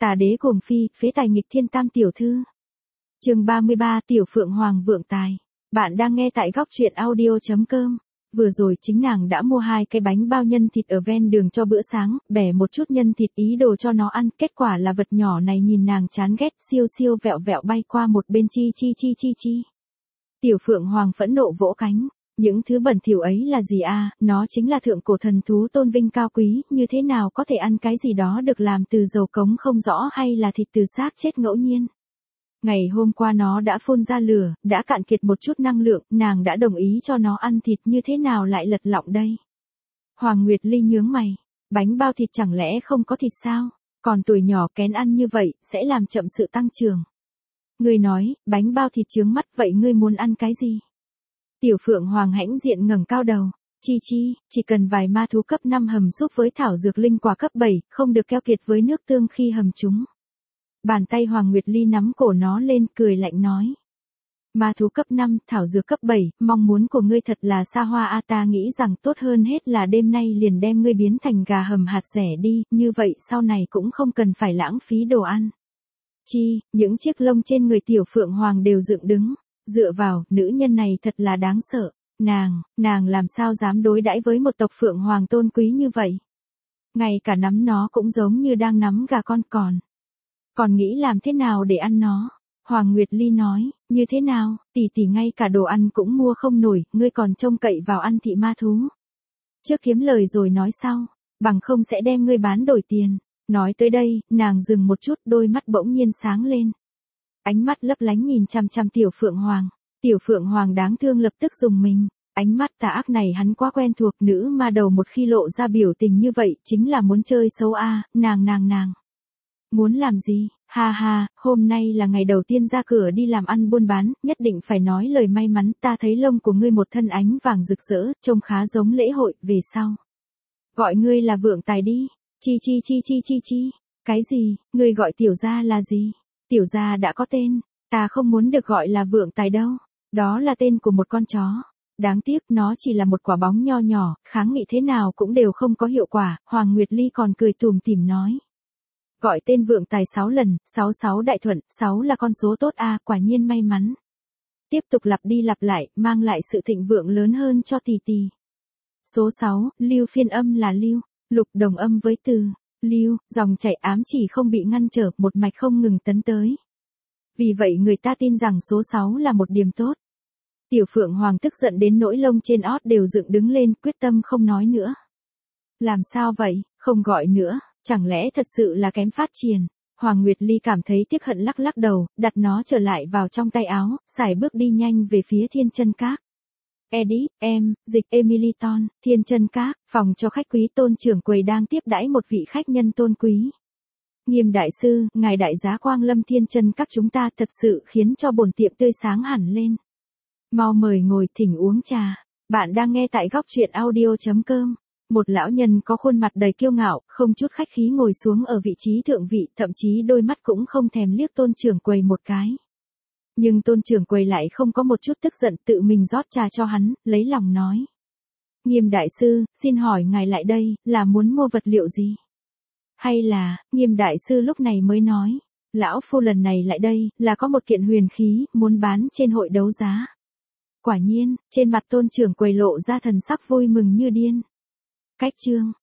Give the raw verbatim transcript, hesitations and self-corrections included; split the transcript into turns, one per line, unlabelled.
Tà đế Cuồng Phi, phế tài nghịch thiên tam tiểu thư. Chương ba mươi ba, Tiểu Phượng Hoàng vượng tài. Bạn đang nghe tại góc truyện audio chấm com. Vừa rồi chính nàng đã mua hai cái bánh bao nhân thịt ở ven đường cho bữa sáng, bẻ một chút nhân thịt ý đồ cho nó ăn, kết quả là vật nhỏ này nhìn nàng chán ghét, siêu siêu vẹo vẹo bay qua một bên chi chi chi chi chi. Tiểu Phượng Hoàng phẫn nộ vỗ cánh. Những thứ bẩn thỉu ấy là gì a? À? Nó chính là thượng cổ thần thú tôn vinh cao quý, như thế nào có thể ăn cái gì đó được làm từ dầu cống không rõ hay là thịt từ xác chết ngẫu nhiên. Ngày hôm qua nó đã phun ra lửa, đã cạn kiệt một chút năng lượng, nàng đã đồng ý cho nó ăn thịt, như thế nào lại lật lọng đây? Hoàng Nguyệt Ly nhướng mày, bánh bao thịt chẳng lẽ không có thịt sao? Còn tuổi nhỏ kén ăn như vậy, sẽ làm chậm sự tăng trưởng. Ngươi nói, bánh bao thịt chướng mắt vậy ngươi muốn ăn cái gì? Tiểu Phượng Hoàng hãnh diện ngẩng cao đầu, chi chi, chỉ cần vài ma thú cấp năm hầm xúc với thảo dược linh quả cấp bảy, không được keo kiệt với nước tương khi hầm chúng. Bàn tay Hoàng Nguyệt Ly nắm cổ nó lên, cười lạnh nói. Ma thú cấp năm, thảo dược cấp bảy, mong muốn của ngươi thật là xa hoa a, ta nghĩ rằng tốt hơn hết là đêm nay liền đem ngươi biến thành gà hầm hạt rẻ đi, như vậy sau này cũng không cần phải lãng phí đồ ăn. Chi, những chiếc lông trên người Tiểu Phượng Hoàng đều dựng đứng. Dựa vào, nữ nhân này thật là đáng sợ. Nàng, nàng làm sao dám đối đãi với một tộc Phượng Hoàng tôn quý như vậy? Ngay cả nắm nó cũng giống như đang nắm gà con còn. Còn nghĩ làm thế nào để ăn nó? Hoàng Nguyệt Ly nói, như thế nào, tỷ tỷ ngay cả đồ ăn cũng mua không nổi, ngươi còn trông cậy vào ăn thị ma thú. Trước kiếm lời rồi nói sau, bằng không sẽ đem ngươi bán đổi tiền. Nói tới đây, nàng dừng một chút, đôi mắt bỗng nhiên sáng lên. Ánh mắt lấp lánh nhìn chằm chằm Tiểu Phượng Hoàng. Tiểu Phượng Hoàng đáng thương lập tức dùng mình. Ánh mắt tà ác này hắn quá quen thuộc, nữ ma đầu một khi lộ ra biểu tình như vậy, chính là muốn chơi xấu a, à, nàng nàng nàng. Muốn làm gì? Ha ha, hôm nay là ngày đầu tiên ra cửa đi làm ăn buôn bán, nhất định phải nói lời may mắn, ta thấy lông của ngươi một thân ánh vàng rực rỡ, trông khá giống lễ hội, về sau. Gọi ngươi là vượng tài đi. Chi chi chi chi chi chi. Cái gì? Ngươi gọi tiểu gia là gì? Tiểu gia đã có tên, ta không muốn được gọi là vượng tài đâu. Đó là tên của một con chó. Đáng tiếc nó chỉ là một quả bóng nho nhỏ, kháng nghị thế nào cũng đều không có hiệu quả. Hoàng Nguyệt Ly còn cười tủm tỉm nói. Gọi tên vượng tài sáu lần, sáu sáu đại thuận, sáu là con số tốt a, à, quả nhiên may mắn. Tiếp tục lặp đi lặp lại, mang lại sự thịnh vượng lớn hơn cho tỷ tỷ. Số sáu, lưu phiên âm là lưu, lục đồng âm với từ. Lưu, dòng chảy ám chỉ không bị ngăn trở, một mạch không ngừng tấn tới. Vì vậy người ta tin rằng số sáu là một điểm tốt. Tiểu Phượng Hoàng tức giận đến nỗi lông trên ót đều dựng đứng lên, quyết tâm không nói nữa. Làm sao vậy, không gọi nữa, chẳng lẽ thật sự là kém phát triển? Hoàng Nguyệt Ly cảm thấy tiếc hận lắc lắc đầu, đặt nó trở lại vào trong tay áo, sải bước đi nhanh về phía Thiên Chân Các. Edit, em, dịch Emily Ton, Thiên Chân Các, phòng cho khách quý Tôn trưởng quầy đang tiếp đãi một vị khách nhân tôn quý. Nghiêm đại sư, ngài đại giá quang lâm Thiên Chân Các chúng ta thật sự khiến cho bổn tiệm tươi sáng hẳn lên. Mau mời ngồi thỉnh uống trà. Bạn đang nghe tại góc truyện audio chấm com. Một lão nhân có khuôn mặt đầy kiêu ngạo, không chút khách khí ngồi xuống ở vị trí thượng vị, thậm chí đôi mắt cũng không thèm liếc Tôn trưởng quầy một cái. Nhưng Tôn trưởng quầy lại không có một chút tức giận, tự mình rót trà cho hắn, lấy lòng nói. Nghiêm đại sư, xin hỏi ngài lại đây, là muốn mua vật liệu gì? Hay là, Nghiêm đại sư lúc này mới nói, lão phu lần này lại đây, là có một kiện huyền khí, muốn bán trên hội đấu giá. Quả nhiên, trên mặt Tôn trưởng quầy lộ ra thần sắc vui mừng như điên. Cách chương,